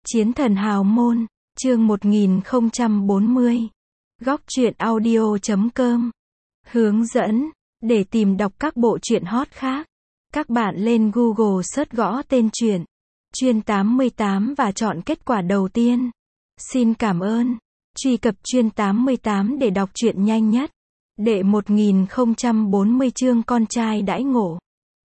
Chiến thần hào môn, chương 1040. Góc truyện audio.com. Hướng dẫn, để tìm đọc các bộ truyện hot khác. Các bạn lên Google search gõ tên truyện Chuyên 88 và chọn kết quả đầu tiên. Xin cảm ơn. Truy cập Chuyên 88 để đọc truyện nhanh nhất. Đệ 1040 chương con trai đãi ngộ.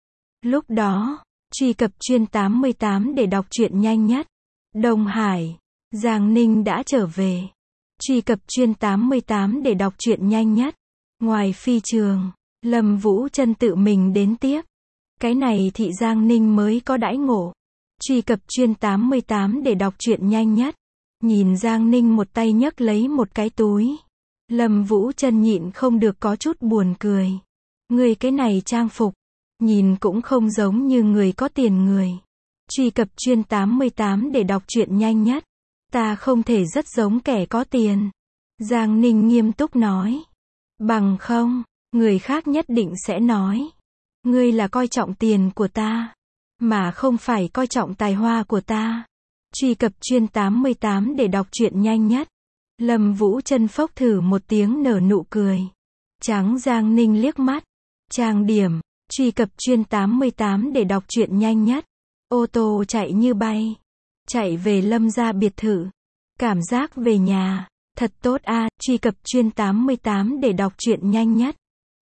Lúc đó, truy cập Chuyên 88 để đọc truyện nhanh nhất. Đông Hải, Giang Ninh đã trở về. Truy cập Chuyên 88 để đọc truyện nhanh nhất. Ngoài phi trường, Lâm Vũ Trân tự mình đến tiếp. Cái này thị Giang Ninh mới có đãi ngộ. Truy cập Chuyên 88 để đọc truyện nhanh nhất. Nhìn Giang Ninh một tay nhấc lấy một cái túi. Lâm Vũ Trân nhịn không được có chút buồn cười. Người cái này trang phục, nhìn cũng không giống như người có tiền người. Truy cập Chuyên 88 để đọc truyện nhanh nhất. Ta không thể rất giống kẻ có tiền. Giang Ninh nghiêm túc nói. Bằng không, người khác nhất định sẽ nói. Ngươi là coi trọng tiền của ta, mà không phải coi trọng tài hoa của ta. Truy cập Chuyên 88 để đọc truyện nhanh nhất. Lâm Vũ Trân phốc thử một tiếng nở nụ cười. Trắng Giang Ninh liếc mắt. Trang điểm, truy cập Chuyên 88 để đọc truyện nhanh nhất. Ô tô chạy như bay. Chạy về Lâm gia biệt thự. Cảm giác về nhà, thật tốt a. Truy cập Chuyên 88 để đọc truyện nhanh nhất.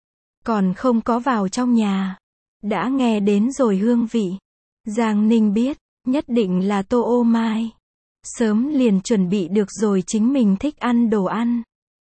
Còn không có vào trong nhà. Đã nghe đến rồi hương vị. Giang Ninh biết, nhất định là tô ô mai. Sớm liền chuẩn bị được rồi chính mình thích ăn đồ ăn.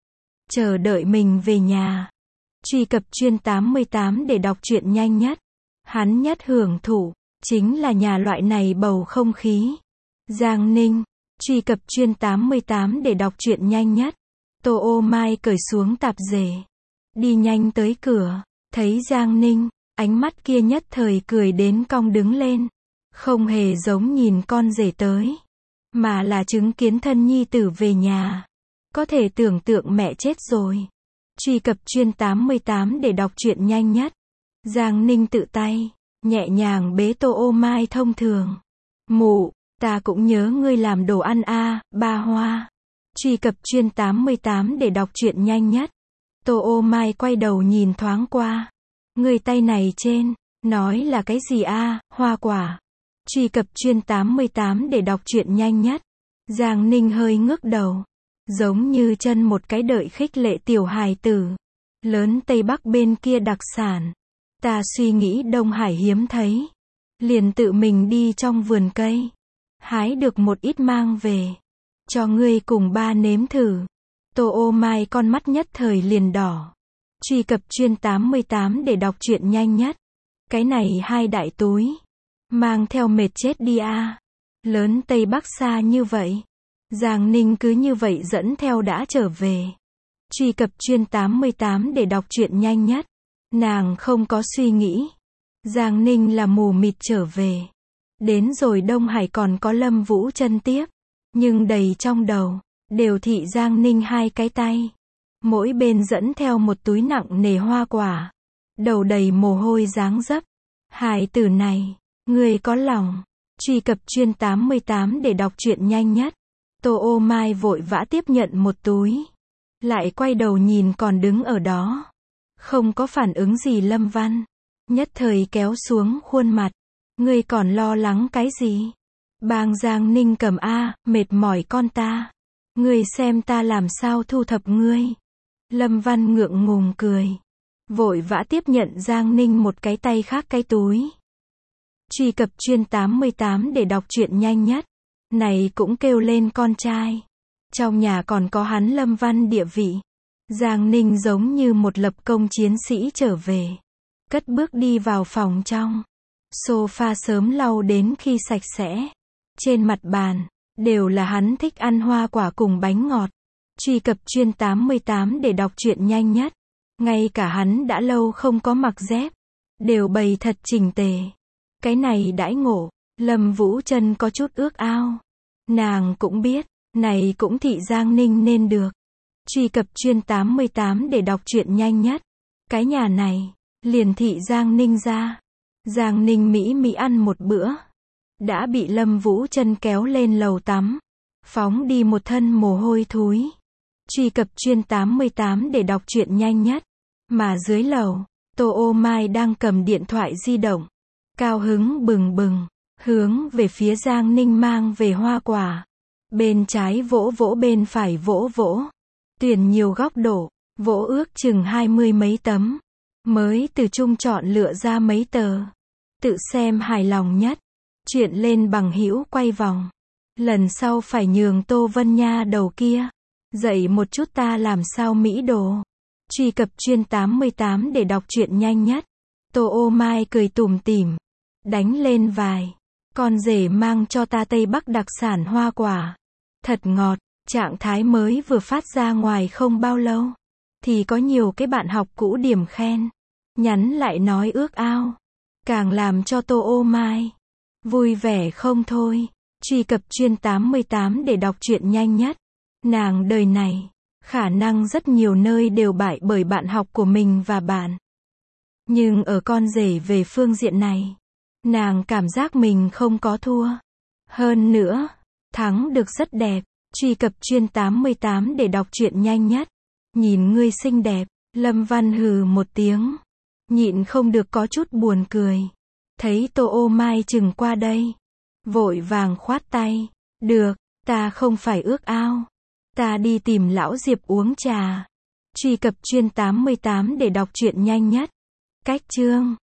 Chờ đợi mình về nhà. Truy cập Chuyên 88 để đọc truyện nhanh nhất. Hắn nhất hưởng thụ, chính là nhà loại này bầu không khí. Giang Ninh, truy cập Chuyên 88 để đọc truyện nhanh nhất. Tô ô mai cởi xuống tạp dề. Đi nhanh tới cửa, thấy Giang Ninh, ánh mắt kia nhất thời cười đến cong đứng lên. Không hề giống nhìn con rể tới, mà là chứng kiến thân nhi tử về nhà. Có thể tưởng tượng mẹ chết rồi. Truy cập Chuyên 88 để đọc truyện nhanh nhất. Giang Ninh tự tay, nhẹ nhàng bế tô ô mai thông thường. Mụ, ta cũng nhớ ngươi làm đồ ăn a, ba hoa. Truy cập Chuyên 88 để đọc truyện nhanh nhất. Tô ô mai quay đầu nhìn thoáng qua. Người tay này trên, nói là cái gì a, hoa quả. Truy cập Chuyên 88 để đọc truyện nhanh nhất. Giang Ninh hơi ngước đầu. Giống như chân một cái đợi khích lệ tiểu hài tử. Lớn Tây Bắc bên kia đặc sản. Ta suy nghĩ Đông Hải hiếm thấy. Liền tự mình đi trong vườn cây. Hái được một ít mang về. Cho ngươi cùng ba nếm thử. Tô ô mai con mắt nhất thời liền đỏ. Truy cập Chuyên 88 để đọc truyện nhanh nhất. Cái này hai đại túi. Mang theo mệt chết đi a. Lớn Tây Bắc xa như vậy. Giang Ninh cứ như vậy dẫn theo đã trở về. Truy cập Chuyên 88 để đọc truyện nhanh nhất. Nàng không có suy nghĩ. Giang Ninh là mù mịt trở về. Đến rồi Đông Hải còn có Lâm Vũ Trân tiếp. Nhưng đầy trong đầu, đều thị Giang Ninh hai cái tay. Mỗi bên dẫn theo một túi nặng nề hoa quả. Đầu đầy mồ hôi dáng dấp. Hài tử này, người có lòng. Truy cập Chuyên 88 để đọc truyện nhanh nhất. Tô ô mai vội vã tiếp nhận một túi. Lại quay đầu nhìn còn đứng ở đó. Không có phản ứng gì Lâm Văn. Nhất thời kéo xuống khuôn mặt. Ngươi còn lo lắng cái gì? Bang Giang Ninh cầm a, mệt mỏi con ta. Ngươi xem ta làm sao thu thập ngươi. Lâm Văn ngượng ngùng cười. Vội vã tiếp nhận Giang Ninh một cái tay khác cái túi. Truy cập Chuyên 88 để đọc truyện nhanh nhất. Này cũng kêu lên con trai. Trong nhà còn có hắn Lâm Văn địa vị. Giang Ninh giống như một lập công chiến sĩ trở về. Cất bước đi vào phòng trong. Sofa sớm lau đến khi sạch sẽ. Trên mặt bàn, đều là hắn thích ăn hoa quả cùng bánh ngọt. Truy cập Chuyên 88 để đọc truyện nhanh nhất. Ngay cả hắn đã lâu không có mặc dép. Đều bày thật chỉnh tề. Cái này đãi ngộ, Lâm Vũ Trân có chút ước ao. Nàng cũng biết, này cũng thị Giang Ninh nên được. Truy cập Chuyên 88 để đọc truyện nhanh nhất. Cái nhà này, liền thị Giang Ninh ra. Giang Ninh mỹ mỹ ăn một bữa. đã bị Lâm Vũ Trân kéo lên lầu tắm, phóng đi một thân mồ hôi thối. Truy cập Truyện 88 để đọc truyện nhanh nhất. Mà dưới lầu, Tô Ô Mai đang cầm điện thoại di động, cao hứng bừng bừng, hướng về phía Giang Ninh mang về hoa quả. Bên trái vỗ vỗ, bên phải vỗ vỗ. Tuyển nhiều góc độ, vỗ ước chừng 20 mấy tấm. Mới từ chung chọn lựa ra mấy tờ. Tự xem hài lòng nhất. Chuyện lên bằng hữu quay vòng. Lần sau phải nhường Tô Vân Nha đầu kia. Dạy một chút ta làm sao mỹ đồ. Truy cập Truyện 88 để đọc truyện nhanh nhất. Tô Ô Mai cười tủm tỉm. Đánh lên vài. Con rể mang cho ta Tây Bắc đặc sản hoa quả. Thật ngọt. Trạng thái mới vừa phát ra ngoài không bao lâu. Thì có nhiều cái bạn học cũ điểm khen. Nhắn lại nói ước ao. Càng làm cho Tô Ô Mai vui vẻ không thôi. Truy cập Truyện 88 để đọc truyện nhanh nhất. Nàng đời này, khả năng rất nhiều nơi đều bại bởi bạn học của mình và bạn. Nhưng ở con rể về phương diện này, nàng cảm giác mình không có thua. Hơn nữa, thắng được rất đẹp. Truy cập Truyện 88 để đọc truyện nhanh nhất. Nhìn ngươi xinh đẹp, Lâm Văn hừ một tiếng. Nhịn không được có chút buồn cười. Thấy Tô Ô Mai chừng qua đây. Vội vàng khoát tay. Được, ta không phải ước ao. Ta đi tìm lão Diệp uống trà. Truy cập Truyện 88 để đọc truyện nhanh nhất. Cách chương